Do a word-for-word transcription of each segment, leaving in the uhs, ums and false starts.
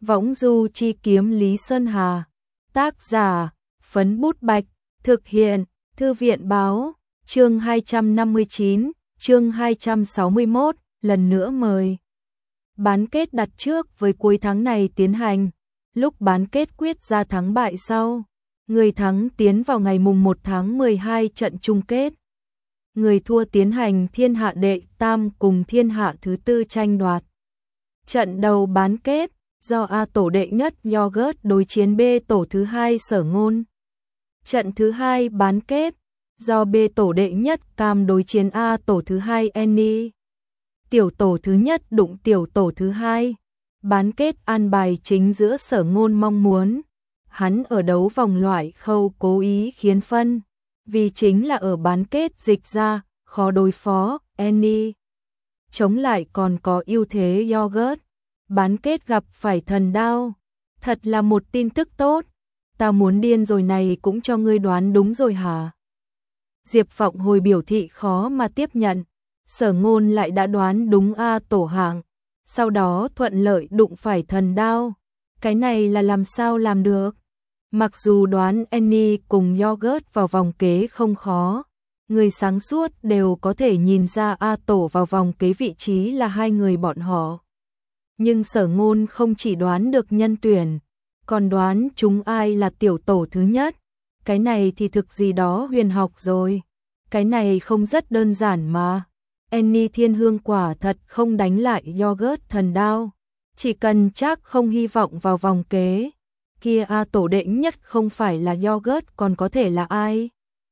Võng du chi kiếm Lý Sơn Hà. Tác giả, Phấn Bút Bạch. Thực hiện, Thư viện Báo. Chương hai trăm năm mươi chín, chương hai trăm sáu mươi mốt, lần nữa mời. Bán kết đặt trước với cuối tháng này tiến hành. Lúc bán kết quyết ra thắng bại sau. Người thắng tiến vào ngày mùng một tháng mười hai trận chung kết. Người thua tiến hành thiên hạ đệ tam cùng thiên hạ thứ tư tranh đoạt. Trận đầu bán kết, do A tổ đệ nhất Yogurt đối chiến B tổ thứ hai Sở Ngôn. Trận thứ hai bán kết, do B tổ đệ nhất Cam đối chiến A tổ thứ hai Annie. Tiểu tổ thứ nhất đụng tiểu tổ thứ hai. Bán kết an bài chính giữa Sở Ngôn mong muốn. Hắn ở đấu vòng loại khâu cố ý khiến phân. Vì chính là ở bán kết dịch ra, khó đối phó, Annie. Chống lại còn có ưu thế Yogurt. Bán kết gặp phải thần đao. Thật là một tin tức tốt. Ta muốn điên rồi này cũng cho ngươi đoán đúng rồi hả? Diệp Phộng hồi biểu thị khó mà tiếp nhận. Sở Ngôn lại đã đoán đúng A tổ hạng. Sau đó thuận lợi đụng phải thần đao. Cái này là làm sao làm được? Mặc dù đoán Annie cùng Yogurt vào vòng kế không khó. Người sáng suốt đều có thể nhìn ra A tổ vào vòng kế vị trí là hai người bọn họ. Nhưng Sở Ngôn không chỉ đoán được nhân tuyển, còn đoán chúng ai là tiểu tổ thứ nhất. Cái này thì thực gì đó huyền học rồi. Cái này không rất đơn giản mà. Annie Thiên Hương quả thật không đánh lại Yogurt thần đao. Chỉ cần chắc không hy vọng vào vòng kế. Kia A tổ đệ nhất không phải là Yogurt còn có thể là ai?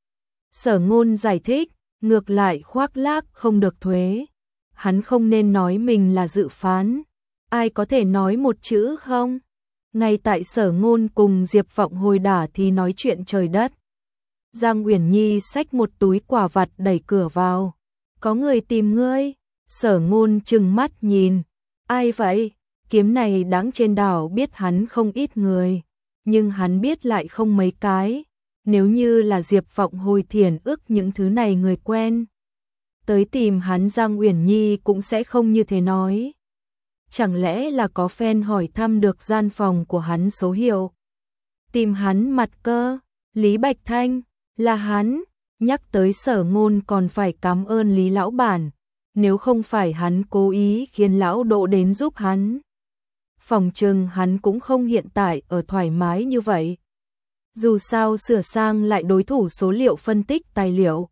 Sở Ngôn giải thích, ngược lại khoác lác không được thuế. Hắn không nên nói mình là dự phán. Ai có thể nói một chữ không? Ngay tại Sở Ngôn cùng Diệp Phộng hồi đả thì nói chuyện trời đất. Giang Uyển Nhi xách một túi quả vặt đẩy cửa vào. Có người tìm ngươi. Sở Ngôn trừng mắt nhìn. Ai vậy? Kiếm này đáng trên đảo biết hắn không ít người. Nhưng hắn biết lại không mấy cái. Nếu như là Diệp Phộng hồi thiền ức những thứ này người quen. Tới tìm hắn Giang Uyển Nhi cũng sẽ không như thế nói. Chẳng lẽ là có fan hỏi thăm được gian phòng của hắn số hiệu. Tìm hắn mặt cơ. Lý Bạch Thanh. Là hắn. Nhắc tới Sở Ngôn còn phải cảm ơn Lý lão bản. Nếu không phải hắn cố ý khiến lão Đỗ đến giúp hắn. Phòng trừng hắn cũng không hiện tại ở thoải mái như vậy. Dù sao sửa sang lại đối thủ số liệu phân tích tài liệu.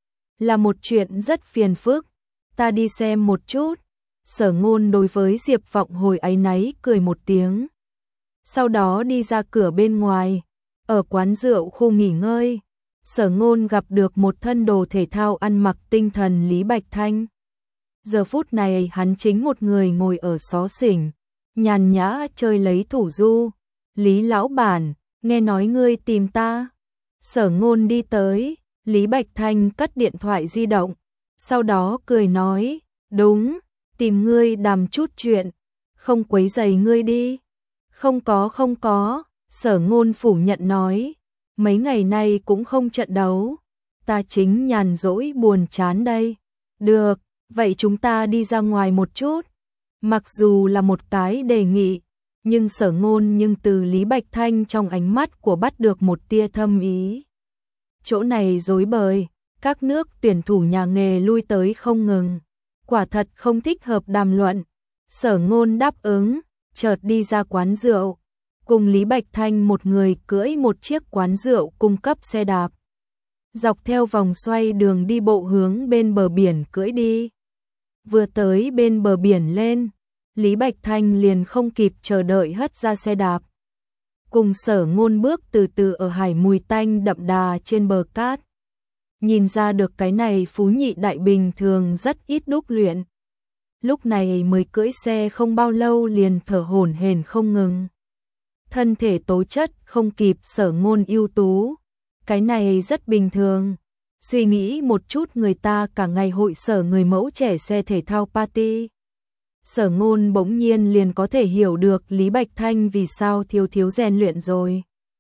Là một chuyện rất phiền phức. Ta đi xem một chút. Sở Ngôn đối với Diệp Phộng hồi áy náy cười một tiếng. Sau đó đi ra cửa bên ngoài. Ở quán rượu khu nghỉ ngơi. Sở Ngôn gặp được một thân đồ thể thao ăn mặc tinh thần Lý Bạch Thanh. Giờ phút này hắn chính một người ngồi ở xó xỉnh. Nhàn nhã chơi lấy thủ du. Lý lão bản, nghe nói ngươi tìm ta. Sở Ngôn đi tới. Lý Bạch Thanh cất điện thoại di động. Sau đó cười nói. Đúng. Tìm ngươi đàm chút chuyện. Không quấy rầy ngươi đi. Không có không có. Sở Ngôn phủ nhận nói. Mấy ngày nay cũng không trận đấu. Ta chính nhàn rỗi buồn chán đây. Được, vậy chúng ta đi ra ngoài một chút. Mặc dù là một cái đề nghị. Nhưng Sở Ngôn nhưng từ Lý Bạch Thanh trong ánh mắt của bắt được một tia thâm ý. Chỗ này rối bời. Các nước tuyển thủ nhà nghề lui tới không ngừng. Quả thật không thích hợp đàm luận. Sở Ngôn đáp ứng, chợt đi ra quán rượu. Cùng Lý Bạch Thanh một người cưỡi một chiếc quán rượu cung cấp xe đạp. Dọc theo vòng xoay đường đi bộ hướng bên bờ biển cưỡi đi. Vừa tới bên bờ biển lên, Lý Bạch Thanh liền không kịp chờ đợi hất ra xe đạp. Cùng Sở Ngôn bước từ từ ở hải mùi tanh đậm đà trên bờ cát. Nhìn ra được cái này phú nhị đại bình thường rất ít đúc luyện. Lúc này mới cưỡi xe không bao lâu liền thở hổn hển không ngừng. Thân thể tố chất không kịp Sở Ngôn ưu tú. Cái này rất bình thường. Suy nghĩ một chút người ta cả ngày hội sở người mẫu trẻ xe thể thao party. Sở Ngôn bỗng nhiên liền có thể hiểu được Lý Bạch Thanh vì sao thiếu thiếu rèn luyện rồi.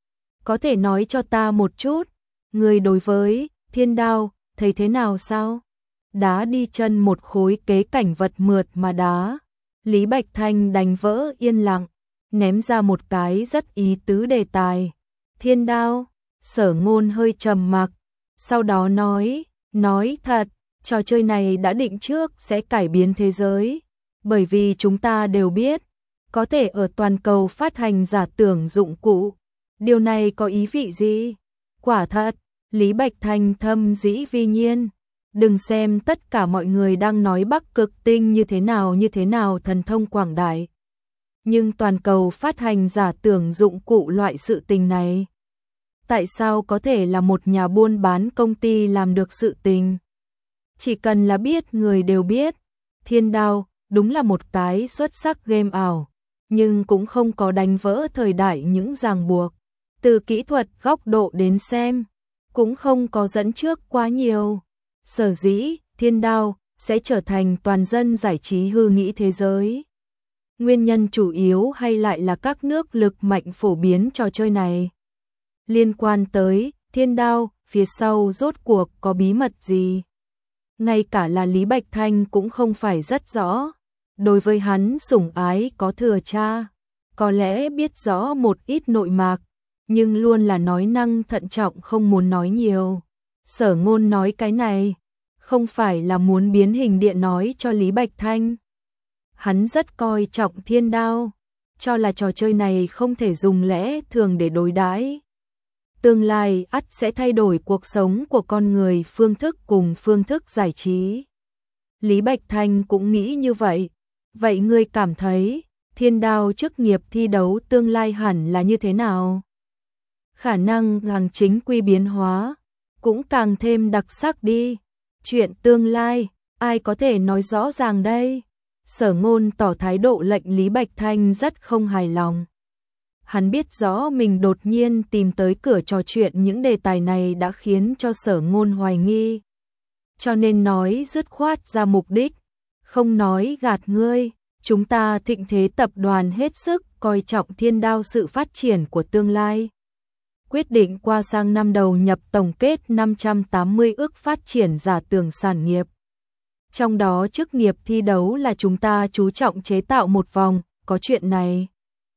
Có thể nói cho ta một chút. Người đối với thiên đao, thấy thế nào sao? Đá đi chân một khối kế cảnh vật mượt mà đá. Lý Bạch Thanh đành vỡ yên lặng. ném ra một cái rất ý tứ đề tài. Thiên đao, Sở Ngôn hơi trầm mặc, sau đó nói, nói thật, trò chơi này đã định trước sẽ cải biến thế giới, bởi vì chúng ta đều biết, có thể ở toàn cầu phát hành giả tưởng dụng cụ. Điều này có ý vị gì? Quả thật, Lý Bạch Thanh thâm dĩ vi nhiên. Đừng xem tất cả mọi người đang nói Bắc Cực Tinh như thế nào như thế nào thần thông quảng đại. Nhưng toàn cầu phát hành giả tưởng dụng cụ loại sự tình này, tại sao có thể là một nhà buôn bán công ty làm được sự tình? Chỉ cần là biết người đều biết, Thiên Đao đúng là một cái xuất sắc game ảo, nhưng cũng không có đánh vỡ thời đại những ràng buộc. Từ kỹ thuật góc độ đến xem, cũng không có dẫn trước quá nhiều. Sở dĩ, Thiên Đao sẽ trở thành toàn dân giải trí hư nghĩ thế giới. Nguyên nhân chủ yếu hay lại là các nước lực mạnh phổ biến trò chơi này. Liên quan tới Thiên Đao, phía sau rốt cuộc có bí mật gì? Ngay cả là Lý Bạch Thanh cũng không phải rất rõ. Đối với hắn sủng ái có thừa cha, có lẽ biết rõ một ít nội mạc, nhưng luôn là nói năng thận trọng không muốn nói nhiều. Sở Ngôn nói cái này, không phải là muốn biến hình điện nói cho Lý Bạch Thanh. Hắn rất coi trọng Thiên Đao, cho là trò chơi này không thể dùng lẽ thường để đối đãi. Tương lai ắt sẽ thay đổi cuộc sống của con người, phương thức cùng phương thức giải trí. Lý Bạch Thanh cũng nghĩ như vậy. Vậy ngươi cảm thấy, Thiên Đao chức nghiệp thi đấu tương lai hẳn là như thế nào? Khả năng hàng chính quy biến hóa, cũng càng thêm đặc sắc đi. Chuyện tương lai, ai có thể nói rõ ràng đây? Sở Ngôn tỏ thái độ lệnh Lý Bạch Thanh rất không hài lòng. Hắn biết rõ mình đột nhiên tìm tới cửa trò chuyện những đề tài này đã khiến cho Sở Ngôn hoài nghi. Cho nên nói dứt khoát ra mục đích, không nói gạt ngươi, chúng ta Thịnh Thế tập đoàn hết sức coi trọng Thiên Đao sự phát triển của tương lai. Quyết định qua sang năm đầu nhập tổng kết năm trăm tám mươi ước phát triển giả tưởng sản nghiệp. Trong đó chức nghiệp thi đấu là chúng ta chú trọng chế tạo một vòng, có chuyện này.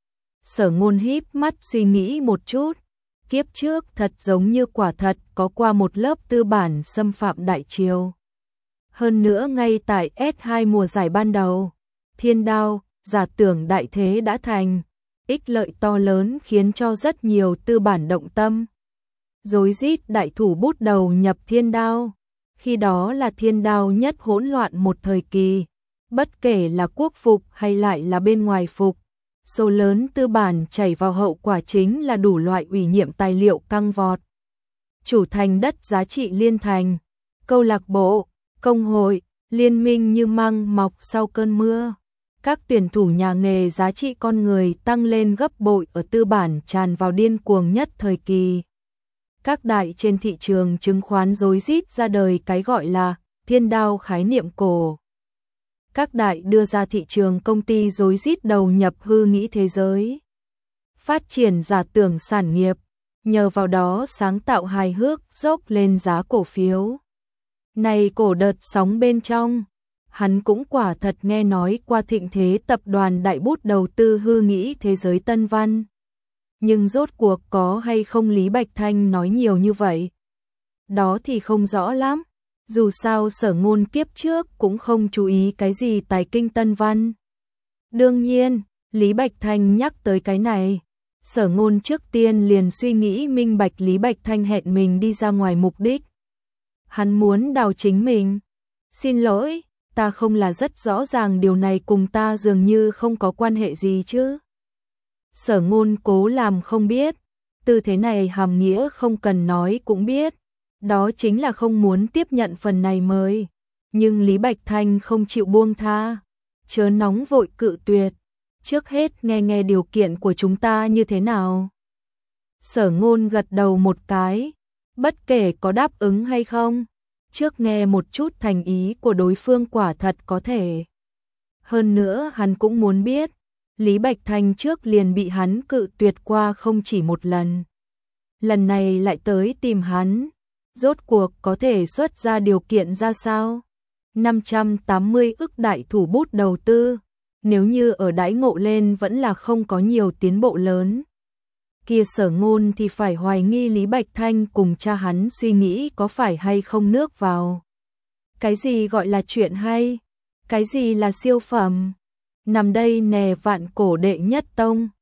Sở Ngôn híp mắt suy nghĩ một chút, kiếp trước thật giống như quả thật có qua một lớp tư bản xâm phạm đại triều. Hơn nữa ngay tại S hai mùa giải ban đầu, Thiên Đao, giả tưởng đại thế đã thành, ích lợi to lớn khiến cho rất nhiều tư bản động tâm. Rối rít đại thủ bút đầu nhập Thiên Đao, khi đó là Thiên Đao nhất hỗn loạn một thời kỳ, bất kể là quốc phục hay lại là bên ngoài phục. Số lớn tư bản chảy vào hậu quả chính là đủ loại ủy nhiệm tài liệu căng vọt. Chủ thành đất giá trị liên thành, câu lạc bộ, công hội, liên minh như măng mọc sau cơn mưa. Các tuyển thủ nhà nghề giá trị con người tăng lên gấp bội ở tư bản tràn vào điên cuồng nhất thời kỳ. Các đại trên thị trường chứng khoán rối rít ra đời cái gọi là Thiên Đao khái niệm cổ. Các đại đưa ra thị trường công ty rối rít đầu nhập hư nghĩ thế giới. Phát triển giả tưởng sản nghiệp, nhờ vào đó sáng tạo hài hước dốc lên giá cổ phiếu. Này cổ đợt sóng bên trong, hắn cũng quả thật nghe nói qua Thịnh Thế tập đoàn đại bút đầu tư hư nghĩ thế giới Tân Văn. Nhưng rốt cuộc có hay không Lý Bạch Thanh nói nhiều như vậy? Đó thì không rõ lắm. Dù sao Sở Ngôn kiếp trước cũng không chú ý cái gì tài kinh Tân Văn. Đương nhiên, Lý Bạch Thanh nhắc tới cái này. Sở Ngôn trước tiên liền suy nghĩ minh bạch Lý Bạch Thanh hẹn mình đi ra ngoài mục đích. Hắn muốn đào chính mình. Xin lỗi, ta không là rất rõ ràng điều này cùng ta dường như không có quan hệ gì chứ. Sở Ngôn cố làm không biết. Từ thế này hàm nghĩa không cần nói cũng biết. Đó chính là không muốn tiếp nhận phần này mời. Nhưng Lý Bạch Thanh không chịu buông tha. Chớ nóng vội cự tuyệt. Trước hết nghe nghe điều kiện của chúng ta như thế nào. Sở Ngôn gật đầu một cái. Bất kể có đáp ứng hay không, trước nghe một chút thành ý của đối phương quả thật có thể. Hơn nữa hắn cũng muốn biết, Lý Bạch Thanh trước liền bị hắn cự tuyệt qua không chỉ một lần. Lần này lại tới tìm hắn, rốt cuộc có thể xuất ra điều kiện ra sao? năm trăm tám mươi ức đại thủ bút đầu tư, nếu như ở đãi ngộ lên vẫn là không có nhiều tiến bộ lớn. Kia Sở Ngôn thì phải hoài nghi Lý Bạch Thanh cùng cha hắn suy nghĩ có phải hay không nước vào. Cái gì gọi là chuyện hay? Cái gì là siêu phẩm? Nằm đây nè vạn cổ đệ nhất tông.